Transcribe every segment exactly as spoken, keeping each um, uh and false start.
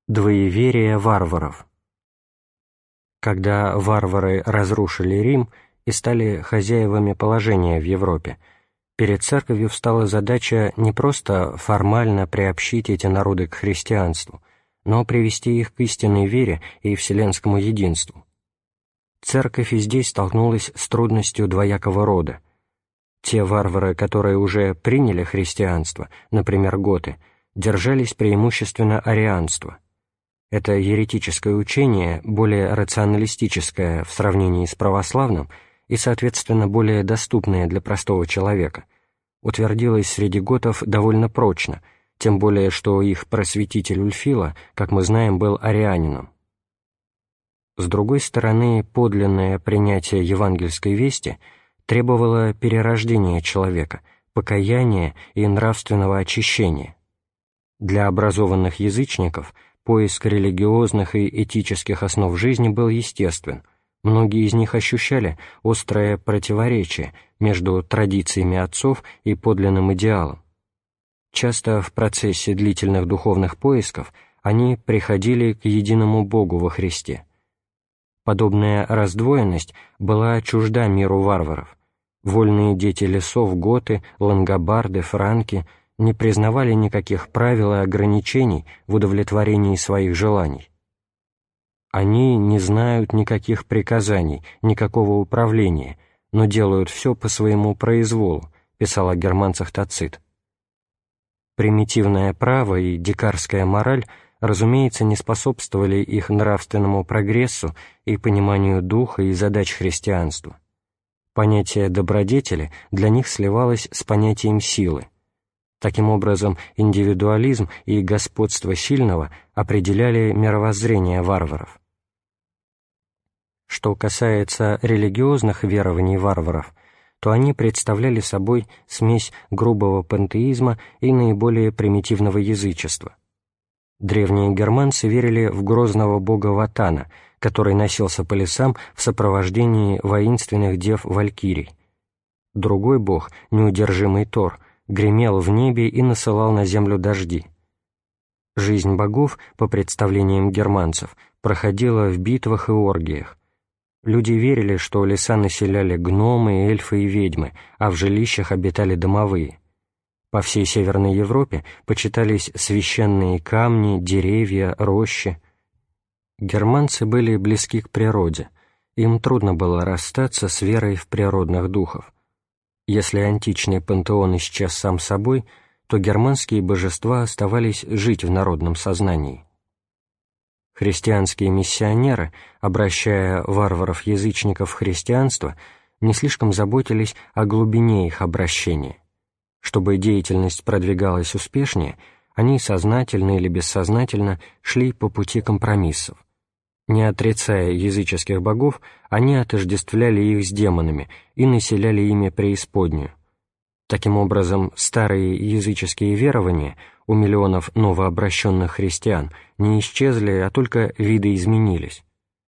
Двоеверие варваров. Когда варвары разрушили Рим и стали хозяевами положения в Европе, перед церковью встала задача не просто формально приобщить эти народы к христианству, но привести их к истинной вере и вселенскому единству. Церковь и здесь столкнулась с трудностью двоякого рода. Те варвары, которые уже приняли христианство, например, готы, держались преимущественно арианства. Это еретическое учение, более рационалистическое в сравнении с православным и, соответственно, более доступное для простого человека, утвердилось среди готов довольно прочно, тем более что их просветитель Ульфила, как мы знаем, был арианином. С другой стороны, подлинное принятие евангельской вести требовало перерождения человека, покаяния и нравственного очищения. Для образованных язычников поиск религиозных и этических основ жизни был естествен. Многие из них ощущали острое противоречие между традициями отцов и подлинным идеалом. Часто в процессе длительных духовных поисков они приходили к единому Богу во Христе. Подобная раздвоенность была чужда миру варваров. Вольные дети лесов, готы, лангобарды, франки не признавали никаких правил и ограничений в удовлетворении своих желаний. Они не знают никаких приказаний, никакого управления, но делают все по своему произволу, писал о германцах Тацит. Примитивное право и дикарская мораль, разумеется, не способствовали их нравственному прогрессу и пониманию духа и задач христианства. Понятие добродетели для них сливалось с понятием силы. Таким образом, индивидуализм и господство сильного определяли мировоззрение варваров. Что касается религиозных верований варваров, то они представляли собой смесь грубого пантеизма и наиболее примитивного язычества. Древние германцы верили в грозного бога Ватана, который носился по лесам в сопровождении воинственных дев-валькирий. Другой бог, неудержимый Тор, гремел в небе и насылал на землю дожди. Жизнь богов, по представлениям германцев, проходила в битвах и оргиях. Люди верили, что леса населяли гномы, эльфы и ведьмы, а в жилищах обитали домовые. По всей Северной Европе почитались священные камни, деревья, рощи. Германцы были близки к природе, им трудно было расстаться с верой в природных духов. Если античный пантеон исчез сам собой, то германские божества оставались жить в народном сознании. Христианские миссионеры, обращая варваров-язычников в христианство, не слишком заботились о глубине их обращения. Чтобы деятельность продвигалась успешнее, они сознательно или бессознательно шли по пути компромиссов. Не отрицая языческих богов, они отождествляли их с демонами и населяли ими преисподнюю. Таким образом, старые языческие верования у миллионов новообращенных христиан не исчезли, а только видоизменились.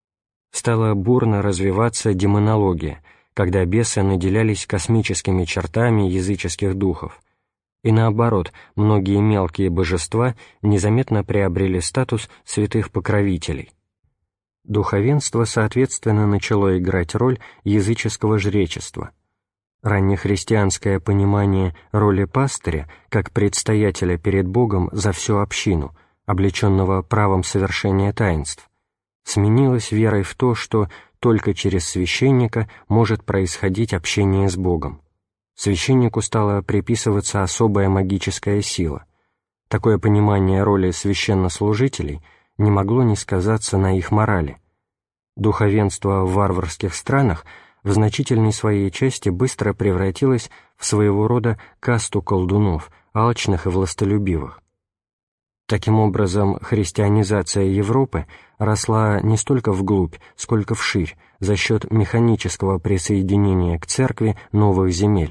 Стала бурно развиваться демонология, когда бесы наделялись космическими чертами языческих духов. И наоборот, многие мелкие божества незаметно приобрели статус святых покровителей. Духовенство, соответственно, начало играть роль языческого жречества. Раннехристианское понимание роли пастыря как предстоятеля перед Богом за всю общину, облеченного правом совершения таинств, сменилось верой в то, что только через священника может происходить общение с Богом. Священнику стала приписываться особая магическая сила. Такое понимание роли священнослужителей не могло не сказаться на их морали. Духовенство в варварских странах в значительной своей части быстро превратилось в своего рода касту колдунов, алчных и властолюбивых. Таким образом, христианизация Европы росла не столько вглубь, сколько вширь, за счет механического присоединения к церкви новых земель.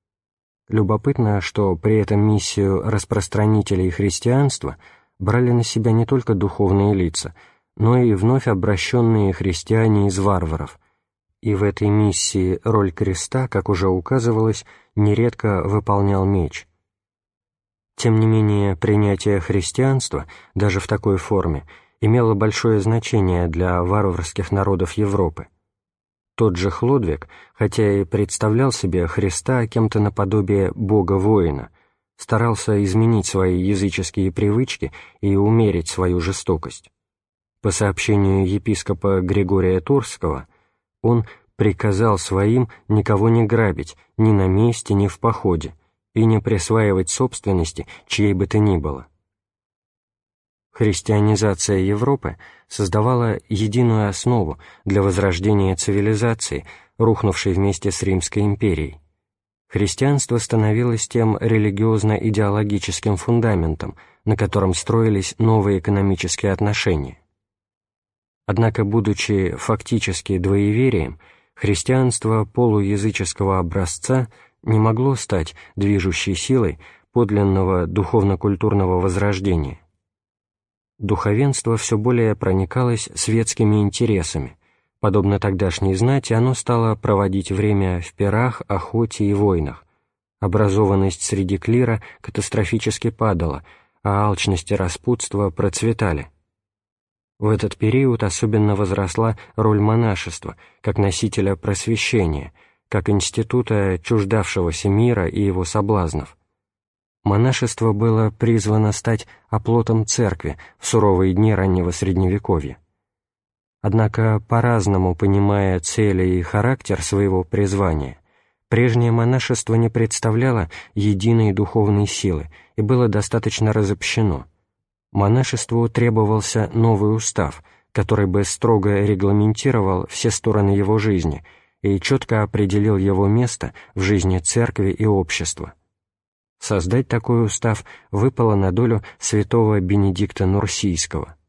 Любопытно, что при этом миссию распространителей христианства брали на себя не только духовные лица, но и вновь обращенные христиане из варваров, и в этой миссии роль креста, как уже указывалось, нередко выполнял меч. Тем не менее, принятие христианства, даже в такой форме, имело большое значение для варварских народов Европы. Тот же Хлодвиг, хотя и представлял себе Христа кем-то наподобие бога-воина, старался изменить свои языческие привычки и умерить свою жестокость. По сообщению епископа Григория Турского, он приказал своим никого не грабить ни на месте, ни в походе, и не присваивать собственности чьей бы то ни было. Христианизация Европы создавала единую основу для возрождения цивилизации, рухнувшей вместе с Римской империей. Христианство становилось тем религиозно-идеологическим фундаментом, на котором строились новые экономические отношения. Однако, будучи фактически двоеверием, христианство полуязыческого образца не могло стать движущей силой подлинного духовно-культурного возрождения. Духовенство все более проникалось светскими интересами. Подобно тогдашней знати, оно стало проводить время в пирах, охоте и войнах. Образованность среди клира катастрофически падала, а алчность и распутство процветали. В этот период особенно возросла роль монашества как носителя просвещения, как института, чуждавшегося мира и его соблазнов. Монашество было призвано стать оплотом церкви в суровые дни раннего Средневековья. Однако, по-разному понимая цели и характер своего призвания, прежнее монашество не представляло единой духовной силы и было достаточно разобщено. Монашеству требовался новый устав, который бы строго регламентировал все стороны его жизни и четко определил его место в жизни церкви и общества. Создать такой устав выпало на долю святого Бенедикта Нурсийского.